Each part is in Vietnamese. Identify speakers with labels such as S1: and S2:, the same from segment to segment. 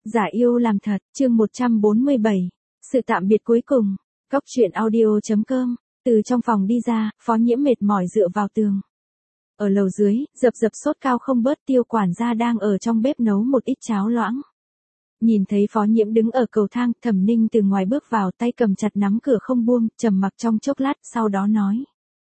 S1: Giả yêu làm thật, chương 147. Sự tạm biệt cuối cùng. Góc truyện audio.com. Từ trong phòng đi ra, Phó Nhiễm mệt mỏi dựa vào tường. Ở lầu dưới, Dập Dập sốt cao không bớt, Tiêu quản gia đang ở trong bếp nấu một ít cháo loãng. Nhìn thấy Phó Nhiễm đứng ở cầu thang, Thẩm Ninh từ ngoài bước vào, tay cầm chặt nắm cửa không buông, trầm mặc trong chốc lát, sau đó nói.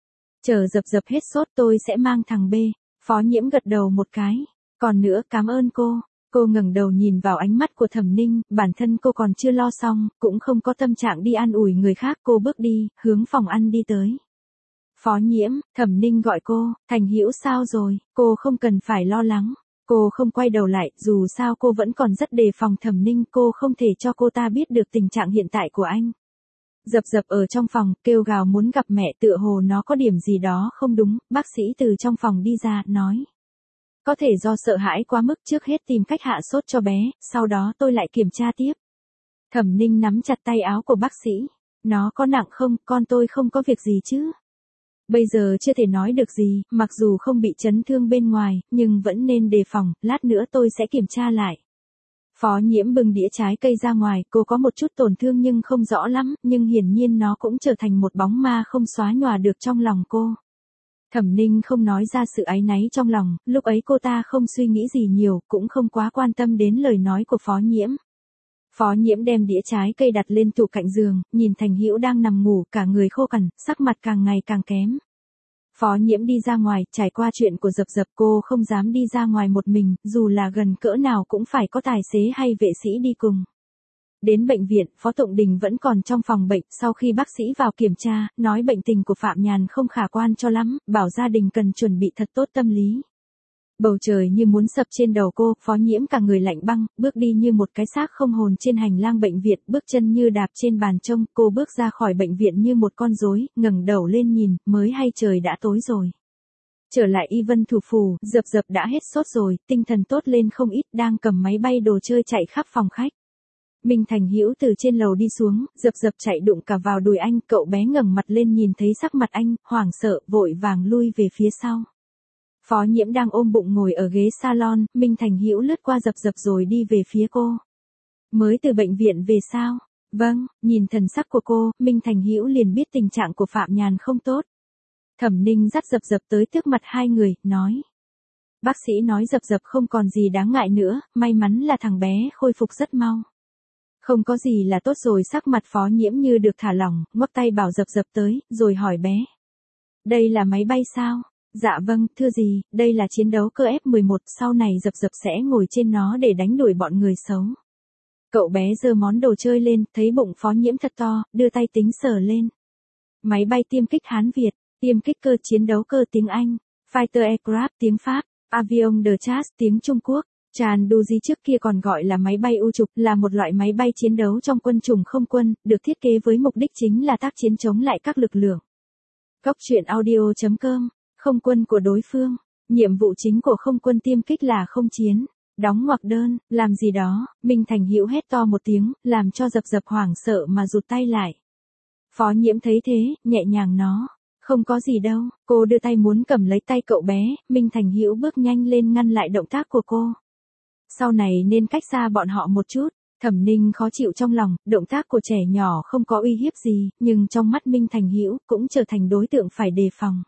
S1: Chờ Dập Dập hết sốt tôi sẽ mang thằng B. Phó Nhiễm gật đầu một cái. Còn nữa, cảm ơn cô. Cô ngẩng đầu nhìn vào ánh mắt của Thẩm Ninh, bản thân cô còn chưa lo xong, cũng không có tâm trạng đi an ủi người khác, cô bước đi, hướng phòng ăn đi tới. Phó Nhiễm, Thẩm Ninh gọi cô, Thành Hữu sao rồi, cô không cần phải lo lắng. Cô không quay đầu lại, dù sao cô vẫn còn rất đề phòng Thẩm Ninh, cô không thể cho cô ta biết được tình trạng hiện tại của anh. Dập Dập ở trong phòng, kêu gào muốn gặp mẹ, tựa hồ nó có điểm gì đó không đúng, bác sĩ từ trong phòng đi ra, nói. Có thể do sợ hãi quá mức, trước hết tìm cách hạ sốt cho bé, sau đó tôi lại kiểm tra tiếp. Thẩm Ninh nắm chặt tay áo của bác sĩ. Nó có nặng không, con tôi không có việc gì chứ. Bây giờ chưa thể nói được gì, mặc dù không bị chấn thương bên ngoài, nhưng vẫn nên đề phòng, lát nữa tôi sẽ kiểm tra lại. Phó Nhiễm bưng đĩa trái cây ra ngoài, cô có một chút tổn thương nhưng không rõ lắm, nhưng hiển nhiên nó cũng trở thành một bóng ma không xóa nhòa được trong lòng cô. Thẩm Ninh không nói ra sự áy náy trong lòng, lúc ấy cô ta không suy nghĩ gì nhiều, cũng không quá quan tâm đến lời nói của Phó Nhiễm. Phó Nhiễm đem đĩa trái cây đặt lên tủ cạnh giường, nhìn Thành Hữu đang nằm ngủ, cả người khô cằn, sắc mặt càng ngày càng kém. Phó Nhiễm đi ra ngoài, trải qua chuyện của Dập Dập, cô không dám đi ra ngoài một mình, dù là gần cỡ nào cũng phải có tài xế hay vệ sĩ đi cùng. Đến bệnh viện, Phó Tụng Đình vẫn còn trong phòng bệnh, sau khi bác sĩ vào kiểm tra, nói bệnh tình của Phạm Nhàn không khả quan cho lắm, bảo gia đình cần chuẩn bị thật tốt tâm lý. Bầu trời như muốn sập trên đầu cô, Phó Nhiễm cả người lạnh băng, bước đi như một cái xác không hồn trên hành lang bệnh viện, bước chân như đạp trên bàn trông, cô bước ra khỏi bệnh viện như một con rối, ngẩng đầu lên nhìn, mới hay trời đã tối rồi. Trở lại Y Vân thủ phủ, Dập Dập đã hết sốt rồi, tinh thần tốt lên không ít, đang cầm máy bay đồ chơi chạy khắp phòng khách. Minh Thành Hữu từ trên lầu đi xuống, Dập Dập chạy đụng cả vào đùi anh, cậu bé ngẩng mặt lên nhìn thấy sắc mặt anh, hoảng sợ, vội vàng lui về phía sau. Phó Nhiễm đang ôm bụng ngồi ở ghế salon, Minh Thành Hữu lướt qua Dập Dập rồi đi về phía cô. Mới từ bệnh viện về sao? Vâng, nhìn thần sắc của cô, Minh Thành Hữu liền biết tình trạng của Phạm Nhàn không tốt. Thẩm Ninh dắt Dập Dập tới trước mặt hai người, nói. Bác sĩ nói Dập Dập không còn gì đáng ngại nữa, may mắn là thằng bé khôi phục rất mau. Không có gì là tốt rồi, sắc mặt Phó Nhiễm như được thả lỏng, ngoắc tay bảo Dập Dập tới, rồi hỏi bé. Đây là máy bay sao? Dạ vâng, thưa gì, đây là chiến đấu cơ F-11, sau này Dập Dập sẽ ngồi trên nó để đánh đuổi bọn người xấu. Cậu bé giơ món đồ chơi lên, thấy bụng Phó Nhiễm thật to, đưa tay tính sờ lên. Máy bay tiêm kích Hán Việt, tiêm kích cơ chiến đấu cơ tiếng Anh, Fighter Aircraft tiếng Pháp, Avion de Chasse tiếng Trung Quốc. Tràn Duji trước kia còn gọi là máy bay U trục, là một loại máy bay chiến đấu trong quân chủng không quân, được thiết kế với mục đích chính là tác chiến chống lại các lực lượng. Góc truyện audio.com. Không quân của đối phương. Nhiệm vụ chính của không quân tiêm kích là không chiến. Đóng ngoặc đơn, làm gì đó, Minh Thành Hữu hét to một tiếng, làm cho Dập Dập hoảng sợ mà rụt tay lại. Phó Nhiễm thấy thế, nhẹ nhàng nó. Không có gì đâu, cô đưa tay muốn cầm lấy tay cậu bé, Minh Thành Hữu bước nhanh lên ngăn lại động tác của cô. Sau này nên cách xa bọn họ một chút. Thẩm Ninh khó chịu trong lòng, động tác của trẻ nhỏ không có uy hiếp gì, nhưng trong mắt Minh Thành Hữu cũng trở thành đối tượng phải đề phòng.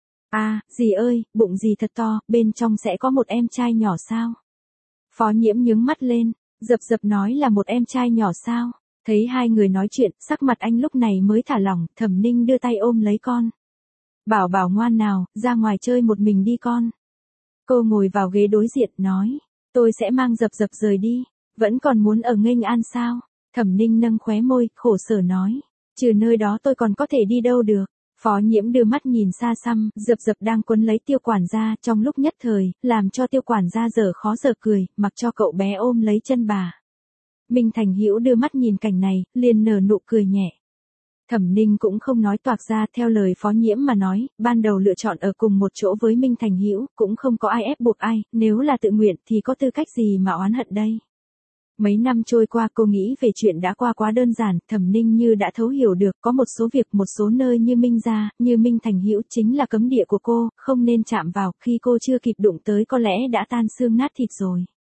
S1: Dì ơi, bụng dì thật to, bên trong sẽ có một em trai nhỏ sao? Phó Nhiễm nhướng mắt lên, Dập Dập nói là một em trai nhỏ sao? Thấy hai người nói chuyện, sắc mặt anh lúc này mới thả lỏng, Thẩm Ninh đưa tay ôm lấy con. Bảo bảo ngoan nào, ra ngoài chơi một mình đi con. Cô ngồi vào ghế đối diện, nói. Tôi sẽ mang Dập Dập rời đi, vẫn còn muốn ở Nghênh An sao? Thẩm Ninh nâng khóe môi, khổ sở nói. Trừ nơi đó tôi còn có thể đi đâu được. Phó Nhiễm đưa mắt nhìn xa xăm, Dập Dập đang quấn lấy Tiêu quản gia, trong lúc nhất thời, làm cho Tiêu quản gia dở khó dở cười, mặc cho cậu bé ôm lấy chân bà. Minh Thành Hữu đưa mắt nhìn cảnh này, liền nở nụ cười nhẹ. Thẩm Ninh cũng không nói toạc ra, theo lời Phó Nhiễm mà nói, ban đầu lựa chọn ở cùng một chỗ với Minh Thành Hữu, cũng không có ai ép buộc ai, nếu là tự nguyện thì có tư cách gì mà oán hận đây. Mấy năm trôi qua cô nghĩ về chuyện đã qua quá đơn giản, Thẩm Ninh như đã thấu hiểu được, có một số việc, một số nơi như Minh gia, như Minh Thành Hữu chính là cấm địa của cô, không nên chạm vào, khi cô chưa kịp đụng tới có lẽ đã tan xương nát thịt rồi.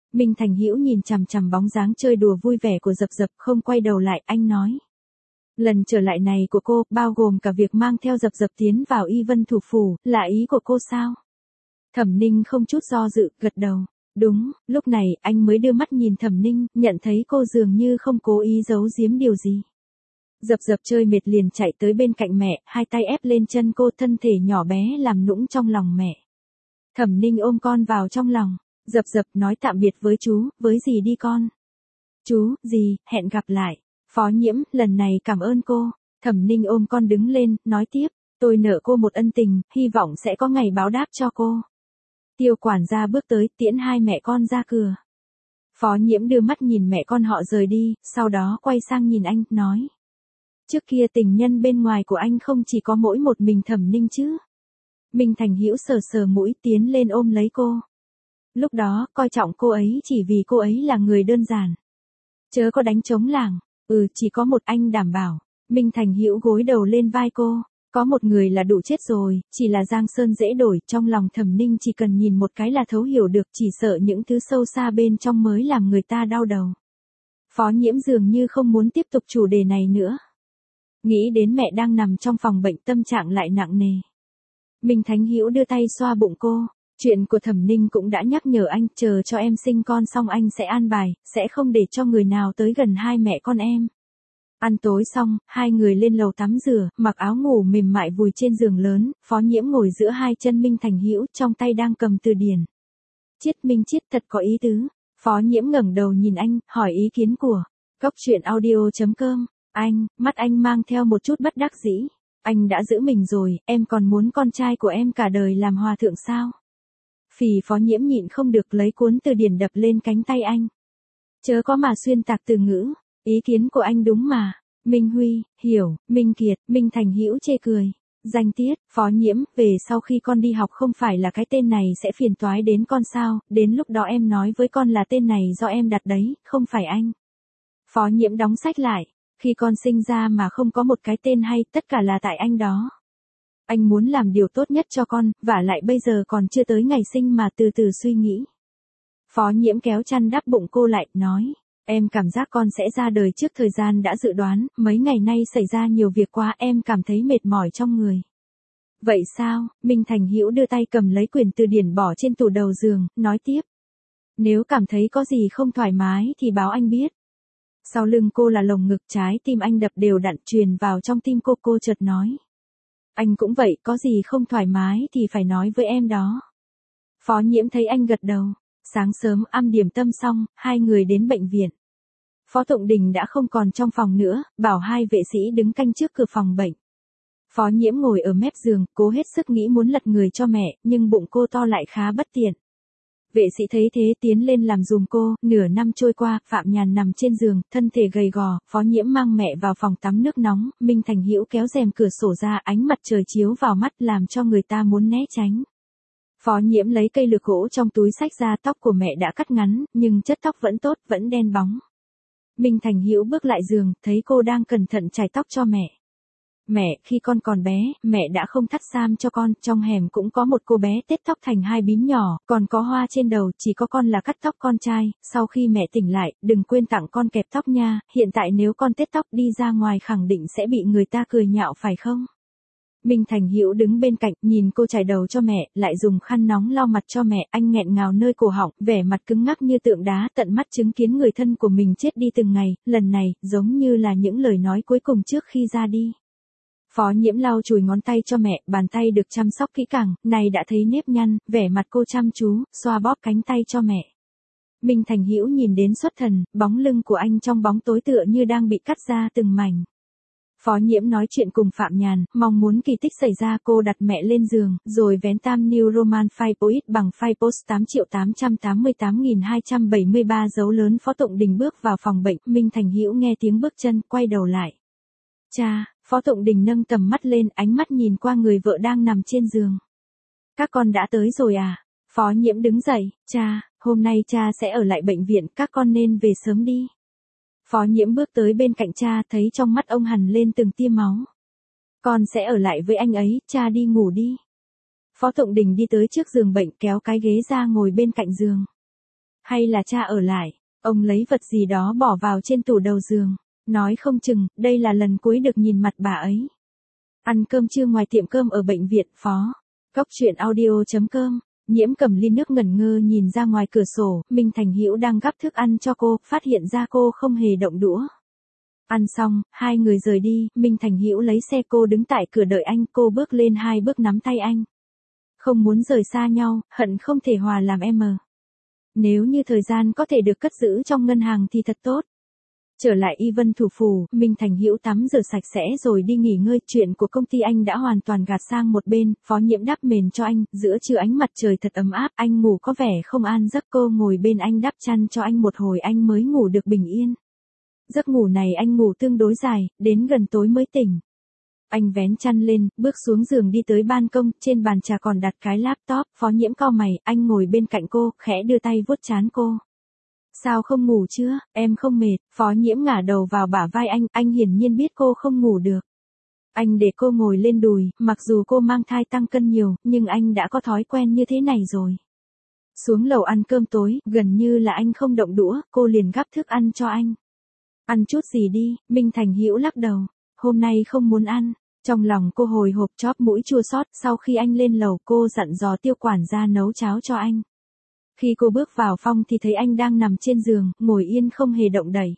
S1: Minh Thành Hữu nhìn chằm chằm bóng dáng chơi đùa vui vẻ của Dập Dập không quay đầu lại, anh nói. Lần trở lại này của cô, bao gồm cả việc mang theo Dập Dập tiến vào Y Vân Thủ Phủ, là ý của cô sao? Thẩm Ninh không chút do dự, gật đầu. Đúng, lúc này, anh mới đưa mắt nhìn Thẩm Ninh, nhận thấy cô dường như không cố ý giấu giếm điều gì. Dập Dập chơi mệt liền chạy tới bên cạnh mẹ, hai tay ép lên chân cô, thân thể nhỏ bé làm nũng trong lòng mẹ. Thẩm Ninh ôm con vào trong lòng. Dập Dập nói tạm biệt với chú, với dì đi con. Chú, dì, hẹn gặp lại. Phó Nhiễm, lần này cảm ơn cô. Thẩm Ninh ôm con đứng lên, nói tiếp, tôi nợ cô một ân tình, hy vọng sẽ có ngày báo đáp cho cô. Tiêu quản gia bước tới, tiễn hai mẹ con ra cửa. Phó Nhiễm đưa mắt nhìn mẹ con họ rời đi, sau đó quay sang nhìn anh, nói. Trước kia tình nhân bên ngoài của anh không chỉ có mỗi một mình Thẩm Ninh chứ. Minh Thành Hữu sờ sờ mũi tiến lên ôm lấy cô. Lúc đó, coi trọng cô ấy chỉ vì cô ấy là người đơn giản. Chớ có đánh trống lảng, chỉ có một anh đảm bảo. Minh Thành Hữu gối đầu lên vai cô. Có một người là đủ chết rồi, chỉ là Giang Sơn dễ đổi, trong lòng Thẩm Ninh chỉ cần nhìn một cái là thấu hiểu được, chỉ sợ những thứ sâu xa bên trong mới làm người ta đau đầu. Phó Nhiễm dường như không muốn tiếp tục chủ đề này nữa. Nghĩ đến mẹ đang nằm trong phòng bệnh, tâm trạng lại nặng nề. Minh Thành Hữu đưa tay xoa bụng cô. Chuyện của Thẩm Ninh cũng đã nhắc nhở anh, chờ cho em sinh con xong anh sẽ an bài, sẽ không để cho người nào tới gần hai mẹ con em. Ăn tối xong, hai người lên lầu tắm rửa, mặc áo ngủ mềm mại vùi trên giường lớn, Phó Nhiễm ngồi giữa hai chân Minh Thành Hữu, trong tay đang cầm từ điển. Chiết Minh Chiết thật có ý tứ. Phó Nhiễm ngẩng đầu nhìn anh, hỏi ý kiến của Cóc Truyện Audio.com. Anh, mắt anh mang theo một chút bất đắc dĩ. Anh đã giữ mình rồi, em còn muốn con trai của em cả đời làm hòa thượng sao? Phì Phó Nhiễm nhịn không được lấy cuốn từ điển đập lên cánh tay anh. Chớ có mà xuyên tạc từ ngữ, ý kiến của anh đúng mà. Minh Huy, hiểu, Minh Kiệt, Minh Thành Hữu chê cười. Danh tiết, Phó Nhiễm, về sau khi con đi học không phải là cái tên này sẽ phiền toái đến con sao, đến lúc đó em nói với con là tên này do em đặt đấy, không phải anh. Phó Nhiễm đóng sách lại, khi con sinh ra mà không có một cái tên hay, tất cả là tại anh đó. Anh muốn làm điều tốt nhất cho con, vả lại bây giờ còn chưa tới ngày sinh mà từ từ suy nghĩ. Phó Nhiễm kéo chăn đắp bụng cô lại, nói, em cảm giác con sẽ ra đời trước thời gian đã dự đoán, mấy ngày nay xảy ra nhiều việc quá em cảm thấy mệt mỏi trong người. Vậy sao? Minh Thành Hữu đưa tay cầm lấy quyển từ điển bỏ trên tủ đầu giường, nói tiếp. Nếu cảm thấy có gì không thoải mái thì báo anh biết. Sau lưng cô là lồng ngực, trái tim anh đập đều đặn truyền vào trong tim cô chợt nói. Anh cũng vậy, có gì không thoải mái thì phải nói với em đó. Phó Nhiễm thấy anh gật đầu. Sáng sớm ăn điểm tâm xong, hai người đến bệnh viện. Phó Tụng Đình đã không còn trong phòng nữa, bảo hai vệ sĩ đứng canh trước cửa phòng bệnh. Phó Nhiễm ngồi ở mép giường, cố hết sức nghĩ muốn lật người cho mẹ, nhưng bụng cô to lại khá bất tiện. Vệ sĩ thấy thế tiến lên làm giùm cô, nửa năm trôi qua, Phạm Nhàn nằm trên giường, thân thể gầy gò, Phó Nhiễm mang mẹ vào phòng tắm nước nóng, Minh Thành Hữu kéo rèm cửa sổ ra, ánh mặt trời chiếu vào mắt làm cho người ta muốn né tránh. Phó Nhiễm lấy cây lược gỗ trong túi xách ra, tóc của mẹ đã cắt ngắn, nhưng chất tóc vẫn tốt, vẫn đen bóng. Minh Thành Hữu bước lại giường, thấy cô đang cẩn thận chải tóc cho mẹ. Mẹ, khi con còn bé, mẹ đã không thắt sam cho con, trong hẻm cũng có một cô bé tết tóc thành hai bím nhỏ, còn có hoa trên đầu, chỉ có con là cắt tóc con trai, sau khi mẹ tỉnh lại, đừng quên tặng con kẹp tóc nha, hiện tại nếu con tết tóc đi ra ngoài khẳng định sẽ bị người ta cười nhạo phải không? Minh Thành Hữu đứng bên cạnh, nhìn cô chải đầu cho mẹ, lại dùng khăn nóng lau mặt cho mẹ, anh nghẹn ngào nơi cổ họng, vẻ mặt cứng ngắc như tượng đá, tận mắt chứng kiến người thân của mình chết đi từng ngày, lần này, giống như là những lời nói cuối cùng trước khi ra đi. Phó Nhiễm lau chùi ngón tay cho mẹ, bàn tay được chăm sóc kỹ càng, này đã thấy nếp nhăn, vẻ mặt cô chăm chú, xoa bóp cánh tay cho mẹ. Minh Thành Hữu nhìn đến xuất thần, bóng lưng của anh trong bóng tối tựa như đang bị cắt ra từng mảnh. Phó Nhiễm nói chuyện cùng Phạm Nhàn, mong muốn kỳ tích xảy ra, cô đặt mẹ lên giường, rồi vén tam New Roman Firepost bằng Firepost 8.888.273 dấu lớn. Phó Tụng Đình bước vào phòng bệnh, Minh Thành Hữu nghe tiếng bước chân, quay đầu lại. Cha, Phó Tụng Đình nâng tầm mắt lên, ánh mắt nhìn qua người vợ đang nằm trên giường. Các con đã tới rồi à? Phó Nhiễm đứng dậy, cha, hôm nay cha sẽ ở lại bệnh viện, các con nên về sớm đi. Phó Nhiễm bước tới bên cạnh cha, thấy trong mắt ông hằn lên từng tia máu. Con sẽ ở lại với anh ấy, cha đi ngủ đi. Phó Tụng Đình đi tới trước giường bệnh, kéo cái ghế ra ngồi bên cạnh giường. Hay là cha ở lại, ông lấy vật gì đó bỏ vào trên tủ đầu giường, nói không chừng, đây là lần cuối được nhìn mặt bà ấy. Ăn cơm trưa ngoài tiệm cơm ở bệnh viện, Phó. Cóc truyện audio.com. Nhiễm cầm ly nước ngẩn ngơ nhìn ra ngoài cửa sổ, Minh Thành Hữu đang gắp thức ăn cho cô, phát hiện ra cô không hề động đũa. Ăn xong, hai người rời đi, Minh Thành Hữu lấy xe cô đứng tại cửa đợi anh, cô bước lên 2 bước nắm tay anh. Không muốn rời xa nhau, hận không thể hòa làm em. Nếu như thời gian có thể được cất giữ trong ngân hàng thì thật tốt. Trở lại Y Vân Thủ Phủ, Minh Thành Hữu tắm rửa sạch sẽ rồi đi nghỉ ngơi, chuyện của công ty anh đã hoàn toàn gạt sang một bên, Phó Nhiễm đắp mền cho anh, giữa trưa ánh mặt trời thật ấm áp, anh ngủ có vẻ không an giấc, cô ngồi bên anh đắp chăn cho anh một hồi anh mới ngủ được bình yên. Giấc ngủ này anh ngủ tương đối dài, đến gần tối mới tỉnh. Anh vén chăn lên, bước xuống giường đi tới ban công, trên bàn trà còn đặt cái laptop, Phó Nhiễm cau mày, anh ngồi bên cạnh cô, khẽ đưa tay vuốt trán cô. Sao không ngủ chưa, em không mệt, Phó Nhiễm ngả đầu vào bả vai anh hiển nhiên biết cô không ngủ được. Anh để cô ngồi lên đùi, mặc dù cô mang thai tăng cân nhiều, nhưng anh đã có thói quen như thế này rồi. Xuống lầu ăn cơm tối, gần như là anh không động đũa, cô liền gắp thức ăn cho anh. Ăn chút gì đi, Minh Thành Hữu lắc đầu, hôm nay không muốn ăn. Trong lòng cô hồi hộp chóp mũi chua xót, sau khi anh lên lầu cô dặn dò Tiêu quản gia nấu cháo cho anh. Khi cô bước vào phòng thì thấy anh đang nằm trên giường, ngồi yên không hề động đậy.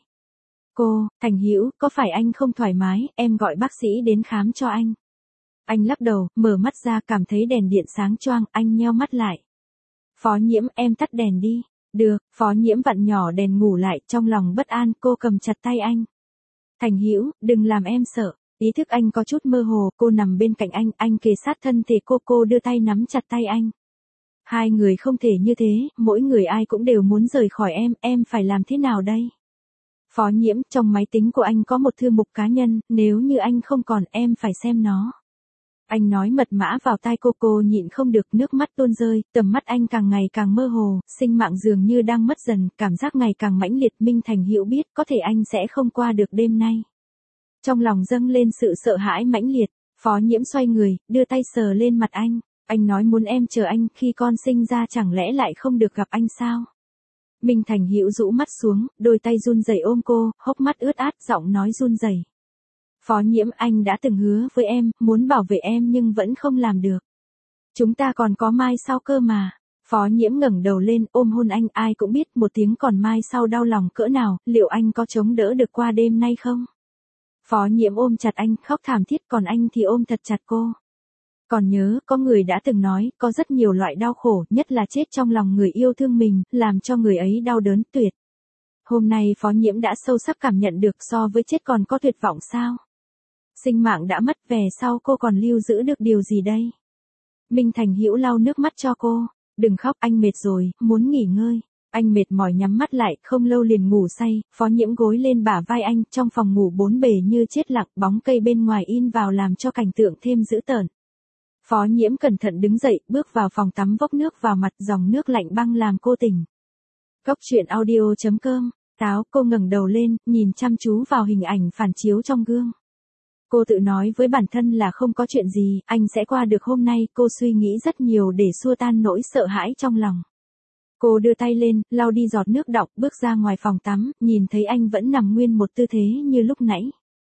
S1: Cô, Thành Hữu, có phải anh không thoải mái, em gọi bác sĩ đến khám cho anh. Anh lắc đầu, mở mắt ra cảm thấy đèn điện sáng choang, anh nheo mắt lại. Phó Nhiễm, em tắt đèn đi. Được, Phó Nhiễm vặn nhỏ đèn ngủ lại, trong lòng bất an, cô cầm chặt tay anh. Thành Hữu, đừng làm em sợ. Ý thức anh có chút mơ hồ, cô nằm bên cạnh anh kề sát thân thể cô đưa tay nắm chặt tay anh. Hai người không thể như thế, mỗi người ai cũng đều muốn rời khỏi em phải làm thế nào đây? Phó Nhiễm, trong máy tính của anh có một thư mục cá nhân, nếu như anh không còn em phải xem nó. Anh nói mật mã vào tai cô nhịn không được nước mắt tuôn rơi, tầm mắt anh càng ngày càng mơ hồ, sinh mạng dường như đang mất dần, cảm giác ngày càng mãnh liệt. Minh Thành Hữu biết có thể anh sẽ không qua được đêm nay. Trong lòng dâng lên sự sợ hãi mãnh liệt, Phó Nhiễm xoay người, đưa tay sờ lên mặt anh nói muốn em chờ anh, khi con sinh ra chẳng lẽ lại không được gặp anh sao? Minh Thành Hữu rũ mắt xuống, đôi tay run rẩy ôm cô, hốc mắt ướt át, giọng nói run rẩy. Phó Nhiễm, anh đã từng hứa với em, muốn bảo vệ em nhưng vẫn không làm được. Chúng ta còn có mai sau cơ mà. Phó Nhiễm ngẩng đầu lên, ôm hôn anh, ai cũng biết một tiếng còn mai sau đau lòng cỡ nào, liệu anh có chống đỡ được qua đêm nay không? Phó Nhiễm ôm chặt anh, khóc thảm thiết, còn anh thì ôm thật chặt cô. Còn nhớ, có người đã từng nói, có rất nhiều loại đau khổ, nhất là chết trong lòng người yêu thương mình, làm cho người ấy đau đớn tuyệt. Hôm nay Phó Nhiễm đã sâu sắc cảm nhận được, so với chết còn có tuyệt vọng sao? Sinh mạng đã mất, về sau cô còn lưu giữ được điều gì đây? Minh Thành Hữu lau nước mắt cho cô, đừng khóc, anh mệt rồi, muốn nghỉ ngơi. Anh mệt mỏi nhắm mắt lại, không lâu liền ngủ say, Phó Nhiễm gối lên bả vai anh, trong phòng ngủ bốn bề như chết lặng, bóng cây bên ngoài in vào làm cho cảnh tượng thêm dữ tợn. Phó Nhiễm cẩn thận đứng dậy, bước vào phòng tắm vốc nước vào mặt, dòng nước lạnh băng làm cô tỉnh. Cóc truyện audio.com. Táo, cô ngẩng đầu lên, nhìn chăm chú vào hình ảnh phản chiếu trong gương. Cô tự nói với bản thân là không có chuyện gì, anh sẽ qua được hôm nay, cô suy nghĩ rất nhiều để xua tan nỗi sợ hãi trong lòng. Cô đưa tay lên, lau đi giọt nước đọng, bước ra ngoài phòng tắm, nhìn thấy anh vẫn nằm nguyên một tư thế như lúc nãy.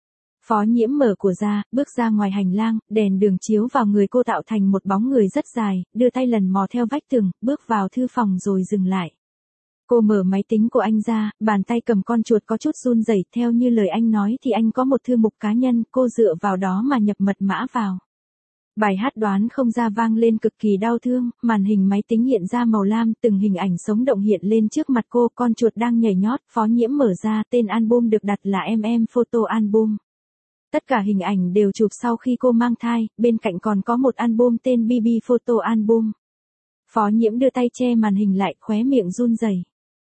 S1: Phó Nhiễm mở cửa ra, bước ra ngoài hành lang, đèn đường chiếu vào người cô tạo thành một bóng người rất dài, đưa tay lần mò theo vách tường, bước vào thư phòng rồi dừng lại. Cô mở máy tính của anh ra, bàn tay cầm con chuột có chút run rẩy, theo như lời anh nói thì anh có một thư mục cá nhân, cô dựa vào đó mà nhập mật mã vào. Bài hát đoán không ra vang lên cực kỳ đau thương, màn hình máy tính hiện ra màu lam, từng hình ảnh sống động hiện lên trước mặt cô, con chuột đang nhảy nhót, Phó Nhiễm mở ra, tên album được đặt là Photo Album. Tất cả hình ảnh đều chụp sau khi cô mang thai, bên cạnh còn có một album tên BB Photo Album. Phó Nhiễm đưa tay che màn hình lại, khóe miệng run rẩy.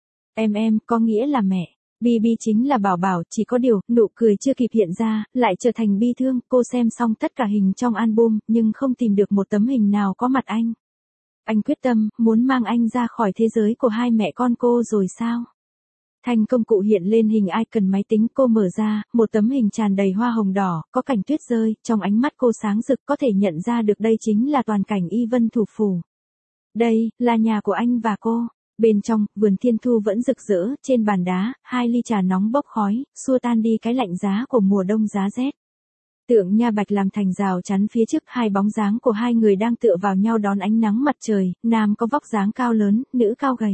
S1: Có nghĩa là mẹ. BB chính là bảo bảo, chỉ có điều, nụ cười chưa kịp hiện ra, lại trở thành bi thương, cô xem xong tất cả hình trong album, nhưng không tìm được một tấm hình nào có mặt anh. Anh quyết tâm, muốn mang anh ra khỏi thế giới của hai mẹ con cô rồi sao? Thanh công cụ hiện lên hình icon máy tính, cô mở ra, một tấm hình tràn đầy hoa hồng đỏ, có cảnh tuyết rơi, trong ánh mắt cô sáng rực, có thể nhận ra được đây chính là toàn cảnh Y Vân Thủ Phủ. Đây, là nhà của anh và cô. Bên trong, vườn thiên thu vẫn rực rỡ, trên bàn đá, 2 ly trà nóng bốc khói, xua tan đi cái lạnh giá của mùa đông giá rét. Tượng nha bạch làm thành rào chắn phía trước, hai bóng dáng của hai người đang tựa vào nhau đón ánh nắng mặt trời, nam có vóc dáng cao lớn, nữ cao gầy.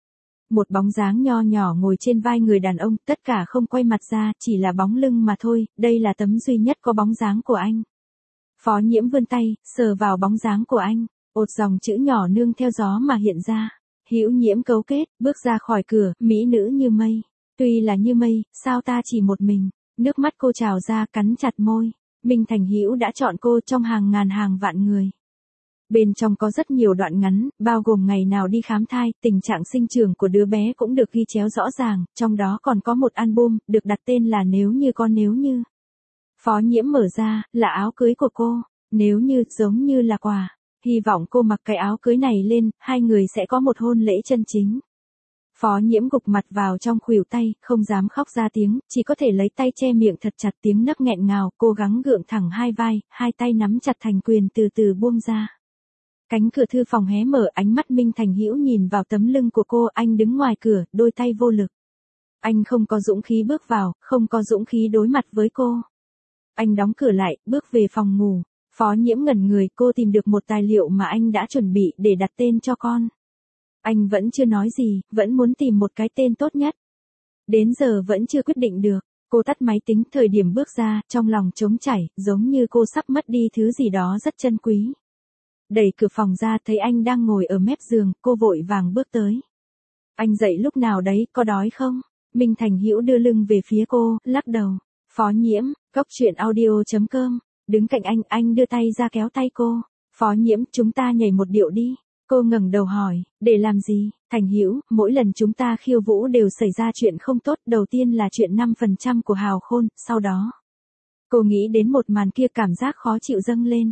S1: Một bóng dáng nho nhỏ ngồi trên vai người đàn ông, tất cả không quay mặt ra, chỉ là bóng lưng mà thôi, đây là tấm duy nhất có bóng dáng của anh. Phó Nhiễm vươn tay, sờ vào bóng dáng của anh, một dòng chữ nhỏ nương theo gió mà hiện ra. Hữu Nhiễm cấu kết, bước ra khỏi cửa, mỹ nữ như mây. Tuy là như mây, sao ta chỉ một mình? Nước mắt cô trào ra, cắn chặt môi. Minh Thành Hữu đã chọn cô trong hàng ngàn hàng vạn người. Bên trong có rất nhiều đoạn ngắn, bao gồm ngày nào đi khám thai, tình trạng sinh trưởng của đứa bé cũng được ghi chéo rõ ràng, trong đó còn có một album, được đặt tên là Nếu Như Con Nếu Như. Phó Nhiễm mở ra, là áo cưới của cô, nếu như, giống như là quà. Hy vọng cô mặc cái áo cưới này lên, hai người sẽ có một hôn lễ chân chính. Phó Nhiễm gục mặt vào trong khuỷu tay, không dám khóc ra tiếng, chỉ có thể lấy tay che miệng thật chặt, tiếng nấc nghẹn ngào, cố gắng gượng thẳng hai vai, hai tay nắm chặt thành quyền từ từ buông ra. Cánh cửa thư phòng hé mở, ánh mắt Minh Thành Hữu nhìn vào tấm lưng của cô, anh đứng ngoài cửa, đôi tay vô lực. Anh không có dũng khí bước vào, không có dũng khí đối mặt với cô. Anh đóng cửa lại, bước về phòng ngủ. Phó Nhiễm ngẩn người, cô tìm được một tài liệu mà anh đã chuẩn bị để đặt tên cho con. Anh vẫn chưa nói gì, vẫn muốn tìm một cái tên tốt nhất. Đến giờ vẫn chưa quyết định được. Cô tắt máy tính, thời điểm bước ra, trong lòng trống trải, giống như cô sắp mất đi thứ gì đó rất chân quý. Đẩy cửa phòng ra, thấy anh đang ngồi ở mép giường, cô vội vàng bước tới. Anh dậy lúc nào đấy, có đói không? Minh Thành Hữu đưa lưng về phía cô, lắc đầu. Phó Nhiễm, coctruyện.audio.com. Đứng cạnh anh đưa tay ra kéo tay cô. Phó Nhiễm, chúng ta nhảy một điệu đi. Cô ngẩng đầu hỏi, để làm gì? Thành Hữu, mỗi lần chúng ta khiêu vũ đều xảy ra chuyện không tốt, đầu tiên là chuyện 5% của Hào Khôn, sau đó. Cô nghĩ đến một màn kia, cảm giác khó chịu dâng lên.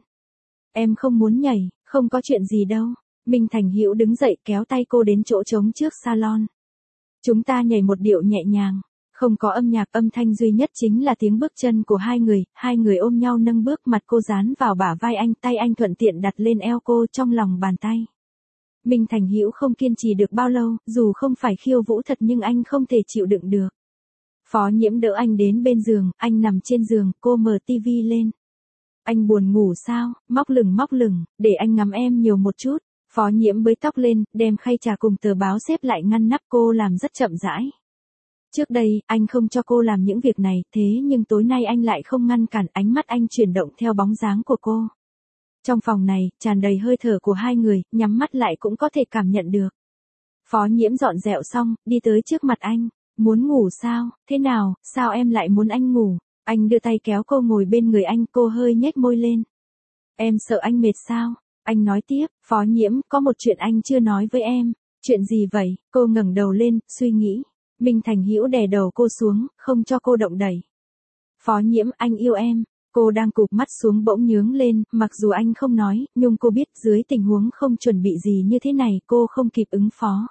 S1: Em không muốn nhảy, không có chuyện gì đâu. Minh Thành Hữu đứng dậy kéo tay cô đến chỗ trống trước salon. Chúng ta nhảy một điệu nhẹ nhàng. Không có âm nhạc, âm thanh duy nhất chính là tiếng bước chân của hai người ôm nhau nâng bước, mặt cô dán vào bả vai anh, tay anh thuận tiện đặt lên eo cô trong lòng bàn tay. Minh Thành Hữu không kiên trì được bao lâu, dù không phải khiêu vũ thật nhưng anh không thể chịu đựng được. Phó Nhiễm đỡ anh đến bên giường, anh nằm trên giường, cô mở tivi lên. Anh buồn ngủ sao? Móc lửng, để anh ngắm em nhiều một chút. Phó Nhiễm bới tóc lên, đem khay trà cùng tờ báo xếp lại ngăn nắp, cô làm rất chậm rãi. Trước đây, anh không cho cô làm những việc này, thế nhưng tối nay anh lại không ngăn cản, ánh mắt anh chuyển động theo bóng dáng của cô. Trong phòng này, tràn đầy hơi thở của hai người, nhắm mắt lại cũng có thể cảm nhận được. Phó Nhiễm dọn dẹo xong, đi tới trước mặt anh. Muốn ngủ sao? Thế nào, sao em lại muốn anh ngủ? Anh đưa tay kéo cô ngồi bên người anh, cô hơi nhếch môi lên. Em sợ anh mệt sao? Anh nói tiếp, Phó Nhiễm, có một chuyện anh chưa nói với em. Chuyện gì vậy? Cô ngẩng đầu lên, suy nghĩ. Minh Thành Hữu đè đầu cô xuống, không cho cô động đẩy. Phó Nhiễm, anh yêu em. Cô đang cụp mắt xuống bỗng nhướng lên, mặc dù anh không nói, nhưng cô biết dưới tình huống không chuẩn bị gì như thế này, cô không kịp ứng phó.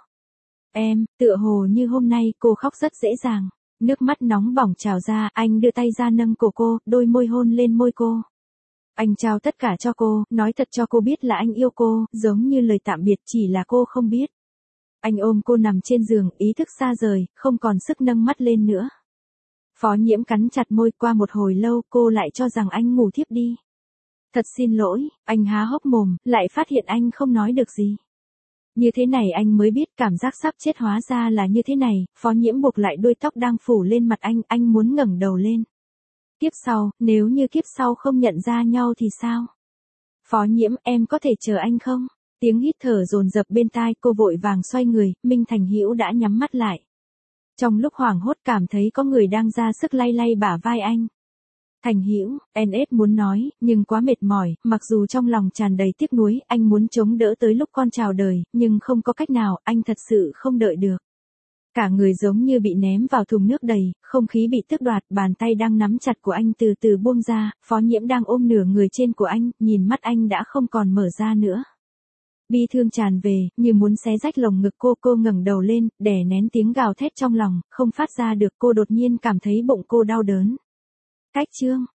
S1: Em, tựa hồ như hôm nay, cô khóc rất dễ dàng. Nước mắt nóng bỏng trào ra, anh đưa tay ra nâng cổ cô, đôi môi hôn lên môi cô. Anh trao tất cả cho cô, nói thật cho cô biết là anh yêu cô, giống như lời tạm biệt, chỉ là cô không biết. Anh ôm cô nằm trên giường, ý thức xa rời, không còn sức nâng mắt lên nữa. Phó Nhiễm cắn chặt môi, qua một hồi lâu, cô lại cho rằng anh ngủ thiếp đi. Thật xin lỗi, anh há hốc mồm, lại phát hiện anh không nói được gì. Như thế này anh mới biết cảm giác sắp chết hóa ra là như thế này. Phó Nhiễm buộc lại đuôi tóc đang phủ lên mặt anh muốn ngẩng đầu lên. Kiếp sau, nếu như kiếp sau không nhận ra nhau thì sao? Phó Nhiễm, em có thể chờ anh không? Tiếng hít thở dồn dập bên tai, cô vội vàng xoay người, Minh Thành Hữu đã nhắm mắt lại. Trong lúc hoảng hốt cảm thấy có người đang ra sức lay lay bả vai anh. Thành Hữu, NS muốn nói, nhưng quá mệt mỏi, mặc dù trong lòng tràn đầy tiếc nuối, anh muốn chống đỡ tới lúc con chào đời, nhưng không có cách nào, anh thật sự không đợi được. Cả người giống như bị ném vào thùng nước đầy, không khí bị tước đoạt, bàn tay đang nắm chặt của anh từ từ buông ra, Phó Nhiễm đang ôm nửa người trên của anh, nhìn mắt anh đã không còn mở ra nữa. Bi thương tràn về, như muốn xé rách lồng ngực cô ngẩng đầu lên, đè nén tiếng gào thét trong lòng, không phát ra được, cô đột nhiên cảm thấy bụng cô đau đớn. Cách chương